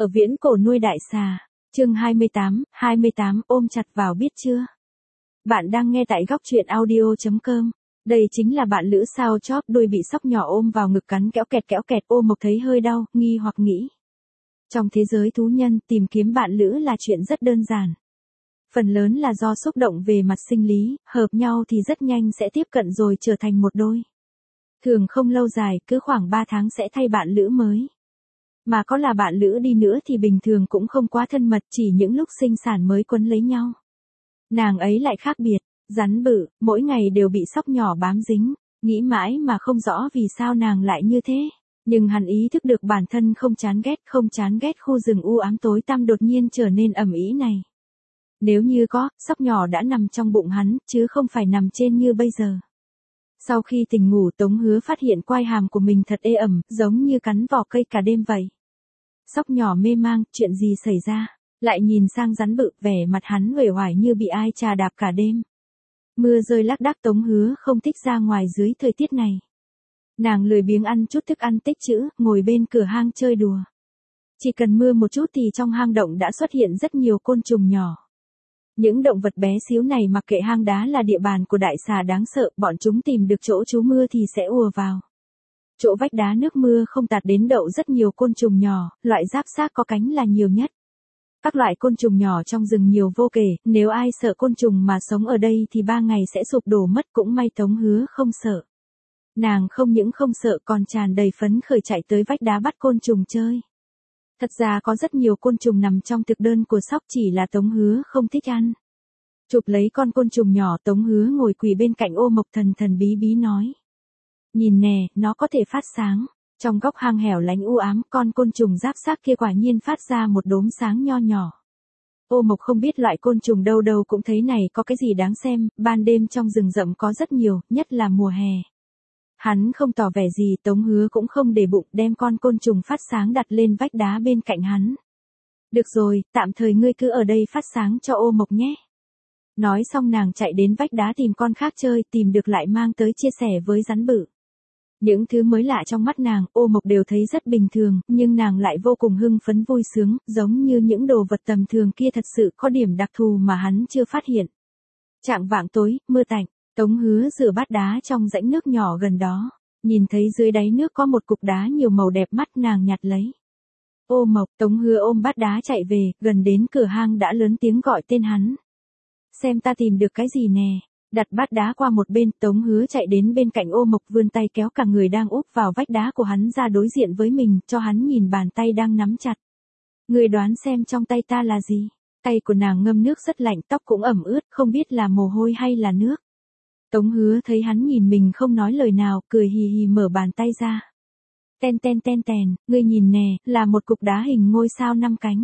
Ở viễn cổ nuôi đại xà. Chương 28 ôm chặt vào biết chưa? Bạn đang nghe tại góc truyện audio.com. Đây chính là bạn lữ sao chóp đuôi bị sóc nhỏ ôm vào ngực cắn kéo kẹt. Ô Mộc thấy hơi đau, nghi hoặc nghĩ. Trong thế giới thú nhân, tìm kiếm bạn lữ là chuyện rất đơn giản. Phần lớn là do xúc động về mặt sinh lý, hợp nhau thì rất nhanh sẽ tiếp cận rồi trở thành một đôi. Thường không lâu dài, cứ khoảng 3 tháng sẽ thay bạn lữ mới. Mà có là bạn lữ đi nữa thì bình thường cũng không quá thân mật, chỉ những lúc sinh sản mới quấn lấy nhau. Nàng ấy lại khác biệt, rắn bự, mỗi ngày đều bị sóc nhỏ bám dính, nghĩ mãi mà không rõ vì sao nàng lại như thế. Nhưng hắn ý thức được bản thân không chán ghét khu rừng u ám tối tăm đột nhiên trở nên ầm ĩ này. Nếu như có, sóc nhỏ đã nằm trong bụng hắn, chứ không phải nằm trên như bây giờ. Sau khi tỉnh ngủ, Tống Hứa phát hiện quai hàm của mình thật ê ẩm, giống như cắn vỏ cây cả đêm vậy. Sóc nhỏ mê mang, chuyện gì xảy ra? Lại nhìn sang rắn bự, vẻ mặt hắn uể oải như bị ai chà đạp cả đêm. Mưa rơi lác đác, Tống Hứa không thích ra ngoài dưới thời tiết này. Nàng lười biếng ăn chút thức ăn tích trữ, ngồi bên cửa hang chơi đùa. Chỉ cần mưa một chút thì trong hang động đã xuất hiện rất nhiều côn trùng nhỏ. Những động vật bé xíu này mặc kệ hang đá là địa bàn của đại xà đáng sợ, bọn chúng tìm được chỗ trú mưa thì sẽ ùa vào. Chỗ vách đá nước mưa không tạt đến đậu rất nhiều côn trùng nhỏ, loại giáp xác có cánh là nhiều nhất. Các loại côn trùng nhỏ trong rừng nhiều vô kể, nếu ai sợ côn trùng mà sống ở đây thì 3 ngày sẽ sụp đổ mất, cũng may Tống Hứa không sợ. Nàng không những không sợ còn tràn đầy phấn khởi chạy tới vách đá bắt côn trùng chơi. Thật ra có rất nhiều côn trùng nằm trong thực đơn của sóc, chỉ là Tống Hứa không thích ăn. Chụp lấy con côn trùng nhỏ, Tống Hứa ngồi quỳ bên cạnh Ô Mộc thần bí nói. Nhìn nè, nó có thể phát sáng. Trong góc hang hẻo lánh u ám, con côn trùng giáp xác kia quả nhiên phát ra một đốm sáng nho nhỏ. Ô Mộc không biết loại côn trùng đâu cũng thấy này có cái gì đáng xem, ban đêm trong rừng rậm có rất nhiều, nhất là mùa hè. Hắn không tỏ vẻ gì, Tống Hứa cũng không để bụng, đem con côn trùng phát sáng đặt lên vách đá bên cạnh hắn. Được rồi, tạm thời ngươi cứ ở đây phát sáng cho Ô Mộc nhé. Nói xong nàng chạy đến vách đá tìm con khác chơi, tìm được lại mang tới chia sẻ với rắn bự. Những thứ mới lạ trong mắt nàng, Ô Mộc đều thấy rất bình thường, nhưng nàng lại vô cùng hưng phấn vui sướng, giống như những đồ vật tầm thường kia thật sự có điểm đặc thù mà hắn chưa phát hiện. Chạng vạng tối, mưa tạnh, Tống Hứa rửa bát đá trong rãnh nước nhỏ gần đó, nhìn thấy dưới đáy nước có một cục đá nhiều màu đẹp mắt, nàng nhặt lấy. Ô Mộc, Tống Hứa ôm bát đá chạy về, gần đến cửa hang đã lớn tiếng gọi tên hắn. Xem ta tìm được cái gì nè. Đặt bát đá qua một bên, Tống Hứa chạy đến bên cạnh Ô Mộc, vươn tay kéo cả người đang úp vào vách đá của hắn ra đối diện với mình, cho hắn nhìn bàn tay đang nắm chặt. Người đoán xem trong tay ta là gì? Tay của nàng ngâm nước rất lạnh, tóc cũng ẩm ướt, không biết là mồ hôi hay là nước. Tống Hứa thấy hắn nhìn mình không nói lời nào, cười hì hì mở bàn tay ra. Ten, ngươi nhìn nè, là một cục đá hình ngôi sao 5 cánh.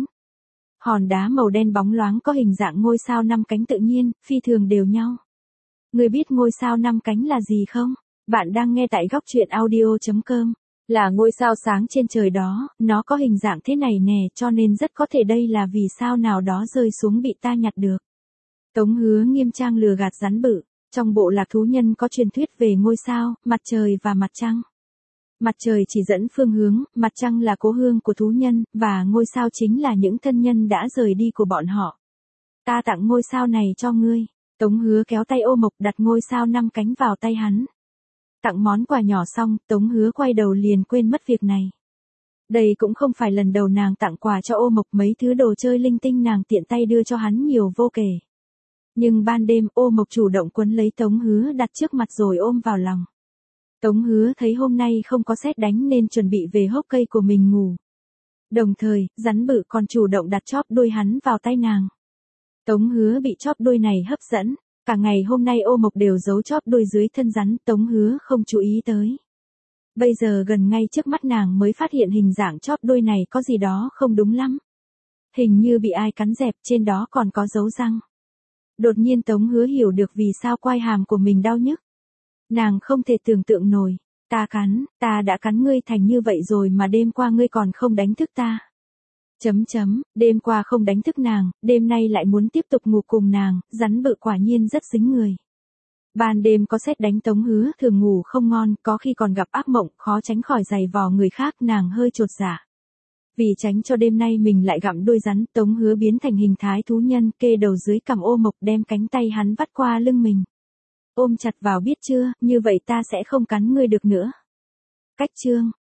Hòn đá màu đen bóng loáng có hình dạng ngôi sao 5 cánh tự nhiên, phi thường đều nhau. Ngươi biết ngôi sao 5 cánh là gì không? Bạn đang nghe tại góc truyện audio.com. Là ngôi sao sáng trên trời đó, nó có hình dạng thế này nè, cho nên rất có thể đây là vì sao nào đó rơi xuống bị ta nhặt được. Tống Hứa nghiêm trang lừa gạt rắn bự. Trong bộ lạc thú nhân có truyền thuyết về ngôi sao, mặt trời và mặt trăng. Mặt trời chỉ dẫn phương hướng, mặt trăng là cố hương của thú nhân, và ngôi sao chính là những thân nhân đã rời đi của bọn họ. Ta tặng ngôi sao này cho ngươi. Tống Hứa kéo tay Ô Mộc đặt ngôi sao 5 cánh vào tay hắn. Tặng món quà nhỏ xong, Tống Hứa quay đầu liền quên mất việc này. Đây cũng không phải lần đầu nàng tặng quà cho Ô Mộc, mấy thứ đồ chơi linh tinh nàng tiện tay đưa cho hắn nhiều vô kể. Nhưng ban đêm, Ô Mộc chủ động quấn lấy Tống Hứa đặt trước mặt rồi ôm vào lòng. Tống Hứa thấy hôm nay không có sét đánh nên chuẩn bị về hốc cây của mình ngủ. Đồng thời, rắn bự còn chủ động đặt chóp đuôi hắn vào tay nàng. Tống Hứa bị chóp đuôi này hấp dẫn, cả ngày hôm nay Ô Mộc đều giấu chóp đuôi dưới thân rắn, Tống Hứa không chú ý tới. Bây giờ gần ngay trước mắt nàng mới phát hiện hình dạng chóp đuôi này có gì đó không đúng lắm. Hình như bị ai cắn dẹp, trên đó còn có dấu răng. Đột nhiên Tống Hứa hiểu được vì sao quai hàm của mình đau nhức. Nàng không thể tưởng tượng nổi, ta đã cắn ngươi thành như vậy rồi mà đêm qua ngươi còn không đánh thức ta. Đêm qua không đánh thức nàng, đêm nay lại muốn tiếp tục ngủ cùng nàng, rắn bự quả nhiên rất dính người. Ban đêm có sét đánh, Tống Hứa thường ngủ không ngon, có khi còn gặp ác mộng, khó tránh khỏi giày vò người khác, nàng hơi chột dạ. Vì tránh cho đêm nay mình lại gặm đuôi rắn, Tống Hứa biến thành hình thái thú nhân, kê đầu dưới cằm Ô Mộc, đem cánh tay hắn vắt qua lưng mình. Ôm chặt vào biết chưa, như vậy ta sẽ không cắn ngươi được nữa. Cách chương